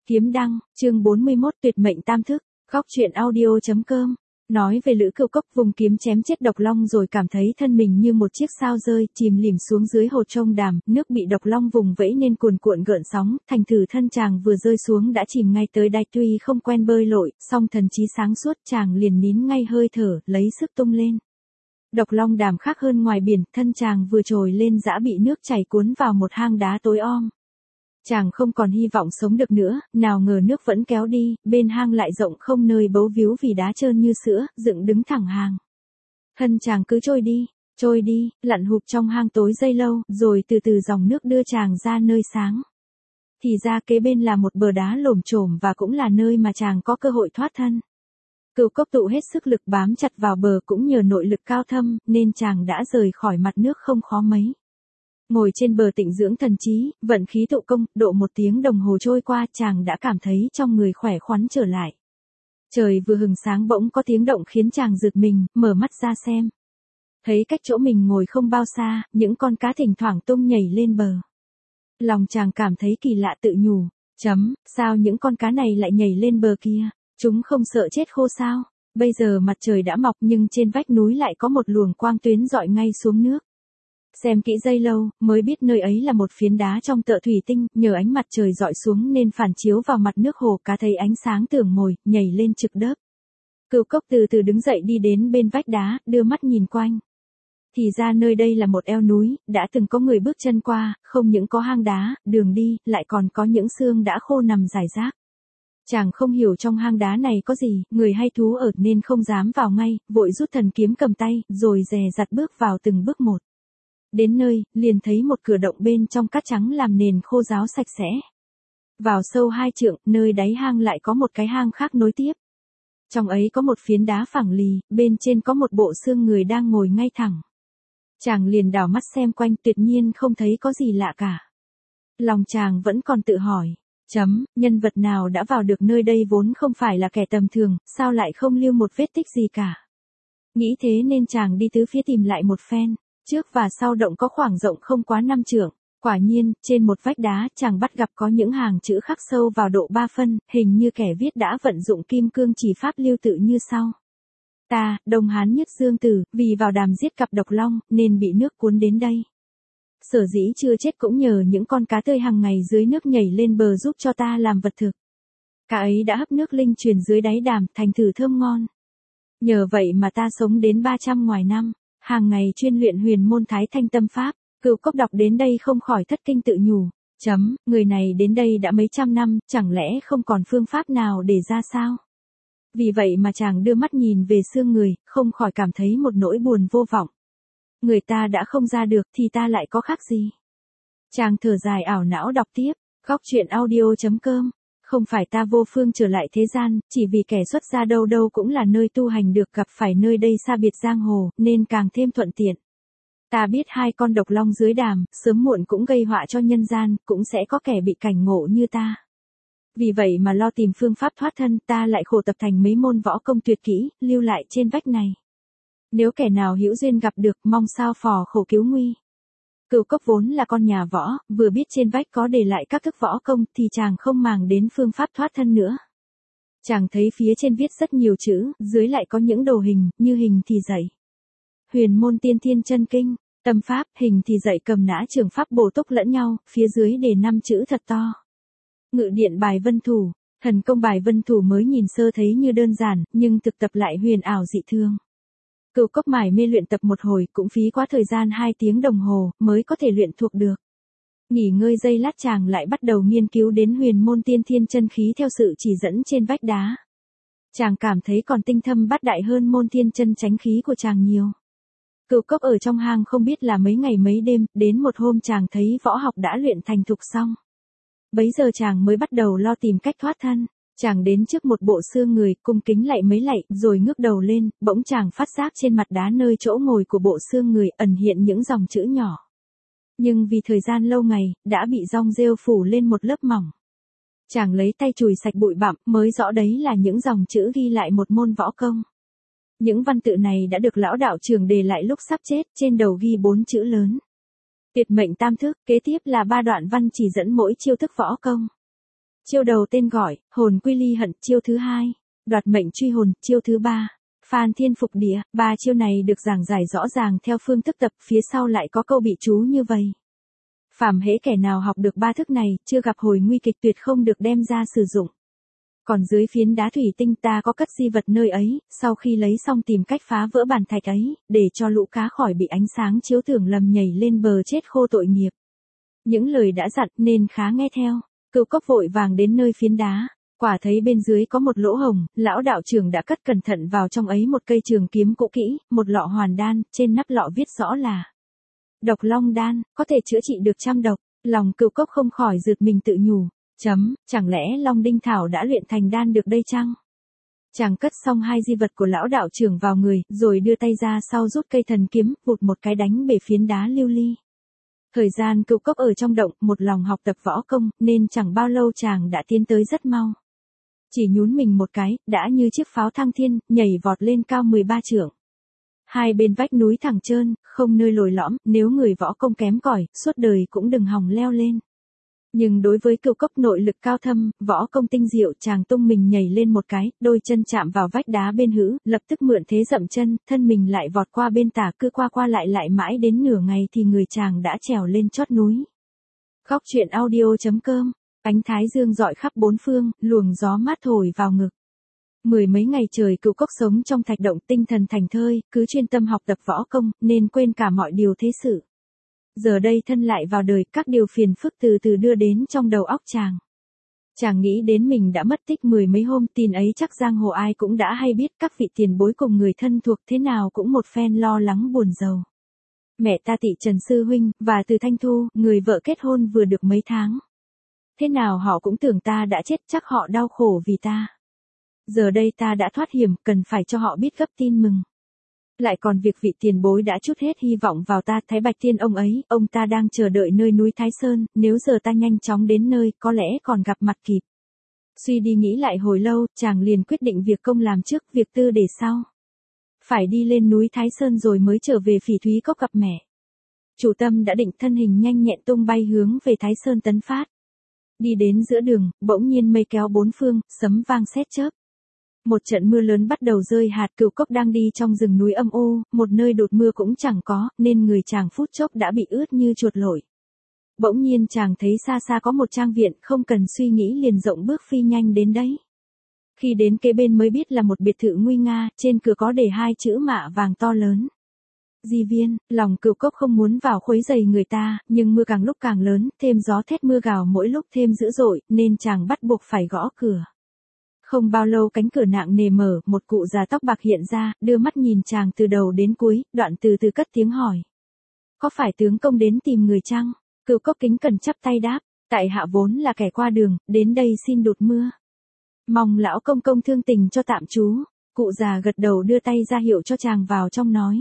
Kiếm đăng, chương 41 tuyệt mệnh tam thức, góc truyện audio.com. Nói về Lữ Cưu Cốc vùng kiếm chém chết độc long rồi cảm thấy thân mình như một chiếc sao rơi, chìm lìm xuống dưới hồ Trông Đàm, nước bị độc long vùng vẫy nên cuồn cuộn gợn sóng, thành thử thân chàng vừa rơi xuống đã chìm ngay tới đáy. Tuy không quen bơi lội, song thần trí sáng suốt, chàng liền nín ngay hơi thở, lấy sức tung lên. Độc long đàm khác hơn ngoài biển, thân chàng vừa trồi lên dã bị nước chảy cuốn vào một hang đá tối om. Chàng không còn hy vọng sống được nữa, nào ngờ nước vẫn kéo đi, bên hang lại rộng không nơi bấu víu vì đá trơn như sữa, dựng đứng thẳng hàng. Thân chàng cứ trôi đi, lặn hụp trong hang tối giây lâu, rồi từ từ dòng nước đưa chàng ra nơi sáng. Thì ra kế bên là một bờ đá lổm chổm và cũng là nơi mà chàng có cơ hội thoát thân. Cưu Cốc tụ hết sức lực bám chặt vào bờ, cũng nhờ nội lực cao thâm, nên chàng đã rời khỏi mặt nước không khó mấy. Ngồi trên bờ tịnh dưỡng thần trí, vận khí tụ công, độ 1 tiếng đồng hồ trôi qua, chàng đã cảm thấy trong người khỏe khoắn trở lại. Trời vừa hừng sáng bỗng có tiếng động khiến chàng giật mình, mở mắt ra xem. Thấy cách chỗ mình ngồi không bao xa, những con cá thỉnh thoảng tung nhảy lên bờ. Lòng chàng cảm thấy kỳ lạ tự nhủ, sao những con cá này lại nhảy lên bờ kia, chúng không sợ chết khô sao? Bây giờ mặt trời đã mọc nhưng trên vách núi lại có một luồng quang tuyến rọi ngay xuống nước. Xem kỹ giây lâu, mới biết nơi ấy là một phiến đá trong tợ thủy tinh, nhờ ánh mặt trời rọi xuống nên phản chiếu vào mặt nước hồ, cá thấy ánh sáng tưởng mồi, nhảy lên trực đớp. Cưu Cốc từ từ đứng dậy đi đến bên vách đá, đưa mắt nhìn quanh. Thì ra nơi đây là một eo núi, đã từng có người bước chân qua, không những có hang đá, đường đi, lại còn có những xương đã khô nằm rải rác. Chàng không hiểu trong hang đá này có gì, người hay thú ở nên không dám vào ngay, vội rút thần kiếm cầm tay, rồi dè dặt bước vào từng bước một. Đến nơi, liền thấy một cửa động bên trong cát trắng làm nền khô ráo sạch sẽ. Vào sâu 2 trượng, nơi đáy hang lại có một cái hang khác nối tiếp. Trong ấy có một phiến đá phẳng lì, bên trên có một bộ xương người đang ngồi ngay thẳng. Chàng liền đảo mắt xem quanh, tuyệt nhiên không thấy có gì lạ cả. Lòng chàng vẫn còn tự hỏi, nhân vật nào đã vào được nơi đây vốn không phải là kẻ tầm thường, sao lại không lưu một vết tích gì cả. Nghĩ thế nên chàng đi tứ phía tìm lại một phen. Trước và sau động có khoảng rộng không quá 5 trượng. Quả nhiên, trên một vách đá, chàng bắt gặp có những hàng chữ khắc sâu vào độ 3 phân, hình như kẻ viết đã vận dụng kim cương chỉ pháp lưu tự như sau. Ta, Đông Hán Nhất Dương Tử, vì vào đàm giết cặp độc long, nên bị nước cuốn đến đây. Sở dĩ chưa chết cũng nhờ những con cá tươi hàng ngày dưới nước nhảy lên bờ giúp cho ta làm vật thực. Cá ấy đã hấp nước linh truyền dưới đáy đàm, thành thử thơm ngon. Nhờ vậy mà ta sống đến 300 ngoài năm. Hàng ngày chuyên luyện huyền môn Thái Thanh tâm pháp. Cưu Cốc đọc đến đây không khỏi thất kinh tự nhủ. Người này đến đây đã mấy trăm năm, chẳng lẽ không còn phương pháp nào để ra sao? Vì vậy mà chàng đưa mắt nhìn về xương người, không khỏi cảm thấy một nỗi buồn vô vọng. Người ta đã không ra được thì ta lại có khác gì? Chàng thở dài ảo não đọc tiếp, góc truyện audio.com. Không phải ta vô phương trở lại thế gian, chỉ vì kẻ xuất gia đâu đâu cũng là nơi tu hành được, gặp phải nơi đây xa biệt giang hồ, nên càng thêm thuận tiện. Ta biết 2 con độc long dưới đàm, sớm muộn cũng gây họa cho nhân gian, cũng sẽ có kẻ bị cảnh ngộ như ta. Vì vậy mà lo tìm phương pháp thoát thân, ta lại khổ tập thành mấy môn võ công tuyệt kỹ, lưu lại trên vách này. Nếu kẻ nào hữu duyên gặp được, mong sao phò khổ cứu nguy. Cưu Cốc vốn là con nhà võ, vừa biết trên vách có để lại các thức võ công thì chàng không màng đến phương pháp thoát thân nữa. Chàng thấy phía trên viết rất nhiều chữ, dưới lại có những đồ hình, như hình thì dạy huyền môn tiên thiên chân kinh, tâm pháp, hình thì dạy cầm nã trường pháp bổ túc lẫn nhau, phía dưới để 5 chữ thật to. Ngự điện bài vân thủ, thần công bài vân thủ mới nhìn sơ thấy như đơn giản, nhưng thực tập lại huyền ảo dị thương. Cưu Cốc mải mê luyện tập một hồi cũng phí quá thời gian 2 tiếng đồng hồ mới có thể luyện thuộc được. Nghỉ ngơi giây lát chàng lại bắt đầu nghiên cứu đến huyền môn tiên thiên chân khí theo sự chỉ dẫn trên vách đá. Chàng cảm thấy còn tinh thâm bát đại hơn môn thiên chân chánh khí của chàng nhiều. Cưu Cốc ở trong hang không biết là mấy ngày mấy đêm, đến một hôm chàng thấy võ học đã luyện thành thục xong. Bấy giờ chàng mới bắt đầu lo tìm cách thoát thân. Chàng đến trước một bộ xương người, cung kính lạy mấy lạy, rồi ngước đầu lên, bỗng chàng phát giác trên mặt đá nơi chỗ ngồi của bộ xương người ẩn hiện những dòng chữ nhỏ. Nhưng vì thời gian lâu ngày, đã bị rong rêu phủ lên một lớp mỏng. Chàng lấy tay chùi sạch bụi bặm, mới rõ đấy là những dòng chữ ghi lại một môn võ công. Những văn tự này đã được lão đạo trưởng để lại lúc sắp chết, trên đầu ghi 4 chữ lớn. Tuyệt mệnh tam thức, kế tiếp là 3 đoạn văn chỉ dẫn mỗi chiêu thức võ công. Chiêu đầu tên gọi, hồn quy ly hận, chiêu thứ 2. Đoạt mệnh truy hồn, chiêu thứ 3. Phan thiên phục địa, 3 chiêu này được giảng giải rõ ràng theo phương thức tập, phía sau lại có câu bị chú như vậy. Phàm hễ kẻ nào học được 3 thức này, chưa gặp hồi nguy kịch tuyệt không được đem ra sử dụng. Còn dưới phiến đá thủy tinh ta có cất di vật nơi ấy, sau khi lấy xong tìm cách phá vỡ bàn thạch ấy, để cho lũ cá khỏi bị ánh sáng chiếu tưởng lầm nhảy lên bờ chết khô tội nghiệp. Những lời đã dặn nên khá nghe theo. Cửu Cốc vội vàng đến nơi phiến đá, quả thấy bên dưới có một lỗ hổng, lão đạo trưởng đã cất cẩn thận vào trong ấy một cây trường kiếm cũ kỹ, một lọ hoàn đan, trên nắp lọ viết rõ là Độc Long đan, có thể chữa trị được trăm độc. Lòng Cửu Cốc không khỏi giật mình tự nhủ, chẳng lẽ Long Đinh Thảo đã luyện thành đan được đây chăng? Chàng cất xong 2 di vật của lão đạo trưởng vào người, rồi đưa tay ra sau rút cây thần kiếm, vụt một cái đánh bể phiến đá lưu ly. Thời gian Cửu Cốc ở trong động, một lòng học tập võ công, nên chẳng bao lâu chàng đã tiến tới rất mau. Chỉ nhún mình một cái, đã như chiếc pháo thăng thiên, nhảy vọt lên cao 13 trượng. Hai bên vách núi thẳng trơn, không nơi lồi lõm, nếu người võ công kém cỏi, suốt đời cũng đừng hòng leo lên. Nhưng đối với Cửu Cốc nội lực cao thâm, võ công tinh diệu, chàng tung mình nhảy lên một cái, đôi chân chạm vào vách đá bên hữu, lập tức mượn thế dậm chân, thân mình lại vọt qua bên tả, cứ qua lại mãi đến nửa ngày thì người chàng đã trèo lên chót núi. Góc truyện audio.com, ánh thái dương rọi khắp bốn phương, luồng gió mát thổi vào ngực. 10 mấy ngày trời Cửu Cốc sống trong thạch động, tinh thần thành thơi, cứ chuyên tâm học tập võ công, nên quên cả mọi điều thế sự. Giờ đây thân lại vào đời, các điều phiền phức từ từ đưa đến trong đầu óc chàng. Chàng nghĩ đến mình đã mất tích 10 mấy hôm, tin ấy chắc giang hồ ai cũng đã hay biết, các vị tiền bối cùng người thân thuộc thế nào cũng một phen lo lắng buồn rầu. Mẹ ta Tị Trần sư huynh, và Từ Thanh Thu, người vợ kết hôn vừa được mấy tháng. Thế nào họ cũng tưởng ta đã chết, chắc họ đau khổ vì ta. Giờ đây ta đã thoát hiểm, cần phải cho họ biết gấp tin mừng. Lại còn việc vị tiền bối đã trút hết hy vọng vào ta, Thái Bạch Tiên ông ấy, ông ta đang chờ đợi nơi núi Thái Sơn, nếu giờ ta nhanh chóng đến nơi, có lẽ còn gặp mặt kịp. Suy đi nghĩ lại hồi lâu, chàng liền quyết định việc công làm trước, việc tư để sau. Phải đi lên núi Thái Sơn rồi mới trở về Phỉ Thúy Cốc gặp mẹ. Chủ tâm đã định, thân hình nhanh nhẹn tung bay hướng về Thái Sơn tấn phát. Đi đến giữa đường, bỗng nhiên mây kéo bốn phương, sấm vang sét chớp. Một trận mưa lớn bắt đầu rơi hạt. Cửu Cốc đang đi trong rừng núi âm u, một nơi đột mưa cũng chẳng có, nên người chàng phút chốc đã bị ướt như chuột lội. Bỗng nhiên chàng thấy xa xa có một trang viện, không cần suy nghĩ liền rộng bước phi nhanh đến đấy. Khi đến kế bên mới biết là một biệt thự nguy nga, trên cửa có để 2 chữ mạ vàng to lớn. Di viên. Lòng Cửu Cốc không muốn vào khuấy rầy người ta, nhưng mưa càng lúc càng lớn, thêm gió thét mưa gào mỗi lúc thêm dữ dội, nên chàng bắt buộc phải gõ cửa. Không bao lâu cánh cửa nặng nề mở, một cụ già tóc bạc hiện ra, đưa mắt nhìn chàng từ đầu đến cuối, đoạn từ từ cất tiếng hỏi. Có phải tướng công đến tìm người chăng? Cửu Cốc kính cẩn chắp tay đáp, tại hạ vốn là kẻ qua đường, đến đây xin đụt mưa. Mong lão công công thương tình cho tạm trú. Cụ già gật đầu đưa tay ra hiệu cho chàng vào trong nói.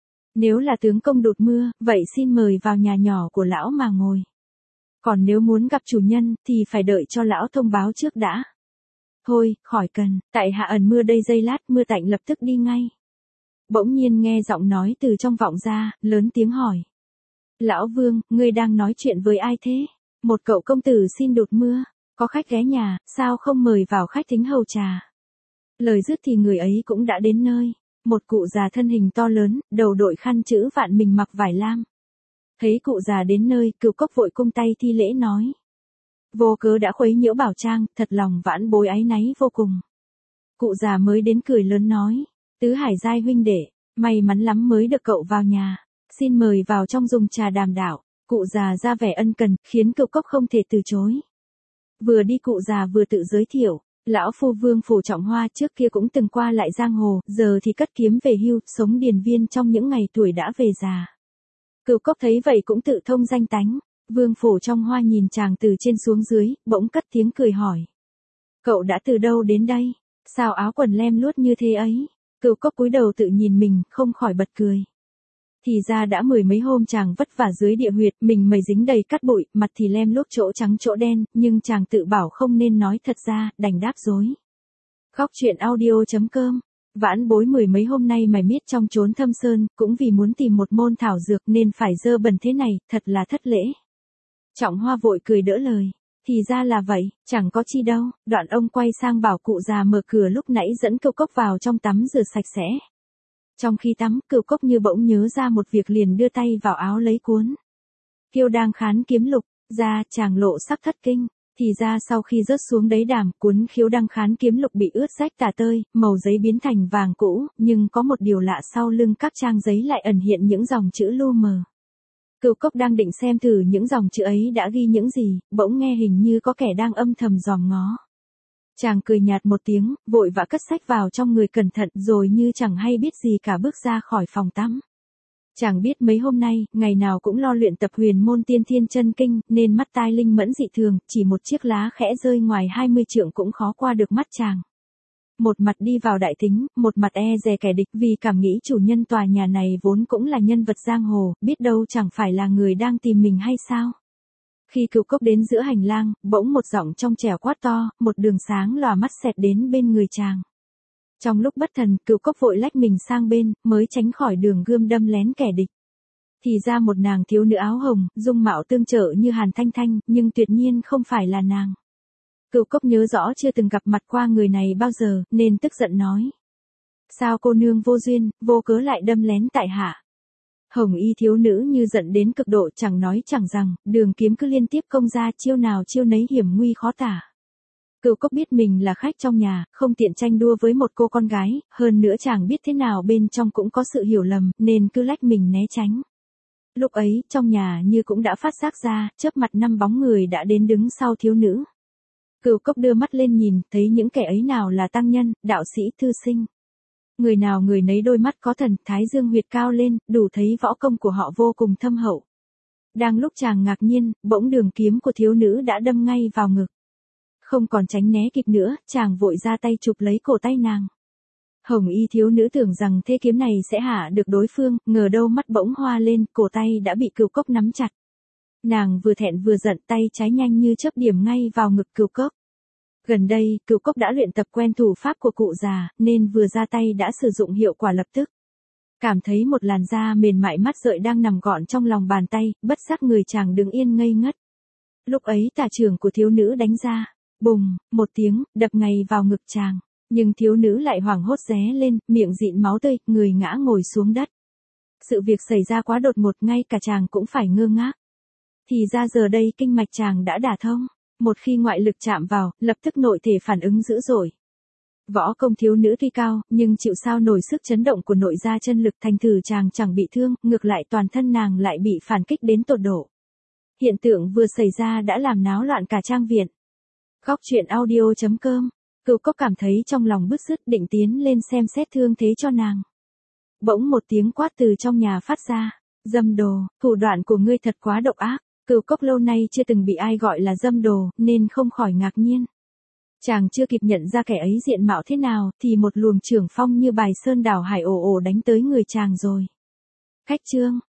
Nếu là tướng công đụt mưa, vậy xin mời vào nhà nhỏ của lão mà ngồi. Còn nếu muốn gặp chủ nhân, thì phải đợi cho lão thông báo trước đã. Thôi, khỏi cần, tại hạ ẩn mưa đây giây lát, mưa tạnh lập tức đi ngay. Bỗng nhiên nghe giọng nói từ trong vọng ra, lớn tiếng hỏi. Lão Vương, ngươi đang nói chuyện với ai thế? Một cậu công tử xin đụt mưa, có khách ghé nhà, sao không mời vào khách thính hầu trà? Lời dứt thì người ấy cũng đã đến nơi. Một cụ già thân hình to lớn, đầu đội khăn chữ vạn, mình mặc vải lam. Thấy cụ già đến nơi, Cửu Cốc vội cung tay thi lễ nói. Vô cớ đã khuấy nhiễu bảo trang, thật lòng vãn bối áy náy vô cùng. Cụ già mới đến cười lớn nói. Tứ Hải giai huynh đệ, may mắn lắm mới được cậu vào nhà. Xin mời vào trong dùng trà đàm đạo. Cụ già ra vẻ ân cần, khiến Cửu Cốc không thể từ chối. Vừa đi cụ già vừa tự giới thiệu. Lão phu Vương Phủ Trọng Hoa, trước kia cũng từng qua lại giang hồ, giờ thì cất kiếm về hưu, sống điền viên trong những ngày tuổi đã về già. Cửu Cốc thấy vậy cũng tự thông danh tánh. Vương Phủ Trọng Hoa nhìn chàng từ trên xuống dưới, bỗng cất tiếng cười hỏi. Cậu đã từ đâu đến đây? Sao áo quần lem luốt như thế ấy? Cửu Cốc cúi đầu tự nhìn mình, không khỏi bật cười. Thì ra đã 10 mấy hôm chàng vất vả dưới địa huyệt, mình mày dính đầy cát bụi, mặt thì lem luốc chỗ trắng chỗ đen, nhưng chàng tự bảo không nên nói thật ra, đành đáp dối. Góc truyện audio.com, vãn bối 10 mấy hôm nay mày miết trong chốn thâm sơn, cũng vì muốn tìm một môn thảo dược nên phải dơ bẩn thế này, thật là thất lễ. Trọng Hoa vội cười đỡ lời. Thì ra là vậy, chẳng có chi đâu, đoạn ông quay sang bảo cụ già mở cửa lúc nãy dẫn Cửu Cốc vào trong tắm rửa sạch sẽ. Trong khi tắm, Cửu Cốc như bỗng nhớ ra một việc liền đưa tay vào áo lấy cuốn Kiêu Đăng Khán Kiếm Lục ra, chàng lộ sắc thất kinh. Thì ra sau khi rớt xuống đáy đàm, cuốn Khiếu Đăng Khán Kiếm Lục bị ướt rách tả tơi, màu giấy biến thành vàng cũ, nhưng có một điều lạ, sau lưng các trang giấy lại ẩn hiện những dòng chữ lu mờ. Cửu Cốc đang định xem thử những dòng chữ ấy đã ghi những gì, bỗng nghe hình như có kẻ đang âm thầm dòm ngó. Chàng cười nhạt một tiếng, vội vã cất sách vào trong người cẩn thận, rồi như chẳng hay biết gì cả bước ra khỏi phòng tắm. Chàng biết mấy hôm nay, ngày nào cũng lo luyện tập huyền môn tiên thiên chân kinh, nên mắt tai linh mẫn dị thường, chỉ một chiếc lá khẽ rơi ngoài 20 trượng cũng khó qua được mắt chàng. Một mặt đi vào đại tính, một mặt e dè kẻ địch, vì cảm nghĩ chủ nhân tòa nhà này vốn cũng là nhân vật giang hồ, biết đâu chẳng phải là người đang tìm mình hay sao. Khi Cửu Cốc đến giữa hành lang, bỗng một giọng trong trẻo quát to, một đường sáng lòa mắt xẹt đến bên người chàng. Trong lúc bất thần, Cửu Cốc vội lách mình sang bên, mới tránh khỏi đường gươm đâm lén kẻ địch. Thì ra một nàng thiếu nữ áo hồng, dung mạo tương trợ như Hàn Thanh Thanh, nhưng tuyệt nhiên không phải là nàng. Cửu Cốc nhớ rõ chưa từng gặp mặt qua người này bao giờ, nên tức giận nói. Sao cô nương vô duyên, vô cớ lại đâm lén tại hạ? Hồng y thiếu nữ như giận đến cực độ, chẳng nói chẳng rằng, đường kiếm cứ liên tiếp công ra, chiêu nào chiêu nấy hiểm nguy khó tả. Cửu Cốc biết mình là khách trong nhà, không tiện tranh đua với một cô con gái, hơn nữa chàng biết thế nào bên trong cũng có sự hiểu lầm, nên cứ lách mình né tránh. Lúc ấy, trong nhà như cũng đã phát giác ra, chớp mặt 5 bóng người đã đến đứng sau thiếu nữ. Cửu Cốc đưa mắt lên nhìn, thấy những kẻ ấy nào là tăng nhân, đạo sĩ, thư sinh. Người nào người nấy đôi mắt có thần, thái dương huyệt cao lên, đủ thấy võ công của họ vô cùng thâm hậu. Đang lúc chàng ngạc nhiên, bỗng đường kiếm của thiếu nữ đã đâm ngay vào ngực. Không còn tránh né kịp nữa, chàng vội ra tay chụp lấy cổ tay nàng. Hồng y thiếu nữ tưởng rằng thế kiếm này sẽ hạ được đối phương, ngờ đâu mắt bỗng hoa lên, cổ tay đã bị Cửu Cốc nắm chặt. Nàng vừa thẹn vừa giận, tay trái nhanh như chớp điểm ngay vào ngực Cửu Cốc. Gần đây, Cửu Cốc đã luyện tập quen thủ pháp của cụ già, nên vừa ra tay đã sử dụng hiệu quả lập tức. Cảm thấy một làn da mềm mại mát rượi đang nằm gọn trong lòng bàn tay, bất giác người chàng đứng yên ngây ngất. Lúc ấy tà chưởng của thiếu nữ đánh ra, bùng, một tiếng, đập ngay vào ngực chàng. Nhưng thiếu nữ lại hoảng hốt ré lên, miệng dịn máu tươi, người ngã ngồi xuống đất. Sự việc xảy ra quá đột ngột, ngay cả chàng cũng phải ngơ ngác. Thì ra giờ đây kinh mạch chàng đã đả thông. Một khi ngoại lực chạm vào, lập tức nội thể phản ứng dữ dội. Võ công thiếu nữ tuy cao, nhưng chịu sao nổi sức chấn động của nội gia chân lực, thành thử chàng chẳng bị thương, ngược lại toàn thân nàng lại bị phản kích đến tột độ. Hiện tượng vừa xảy ra đã làm náo loạn cả trang viện. Góc truyện audio.com. Cửu Cốc cảm thấy trong lòng bứt rứt, định tiến lên xem xét thương thế cho nàng. Bỗng một tiếng quát từ trong nhà phát ra. Dâm đồ, thủ đoạn của ngươi thật quá độc ác. Cửu Cốc lâu nay chưa từng bị ai gọi là dâm đồ, nên không khỏi ngạc nhiên. Chàng chưa kịp nhận ra kẻ ấy diện mạo thế nào, thì một luồng trưởng phong như bài sơn đảo hải ồ ồ đánh tới người chàng rồi. Khách trương,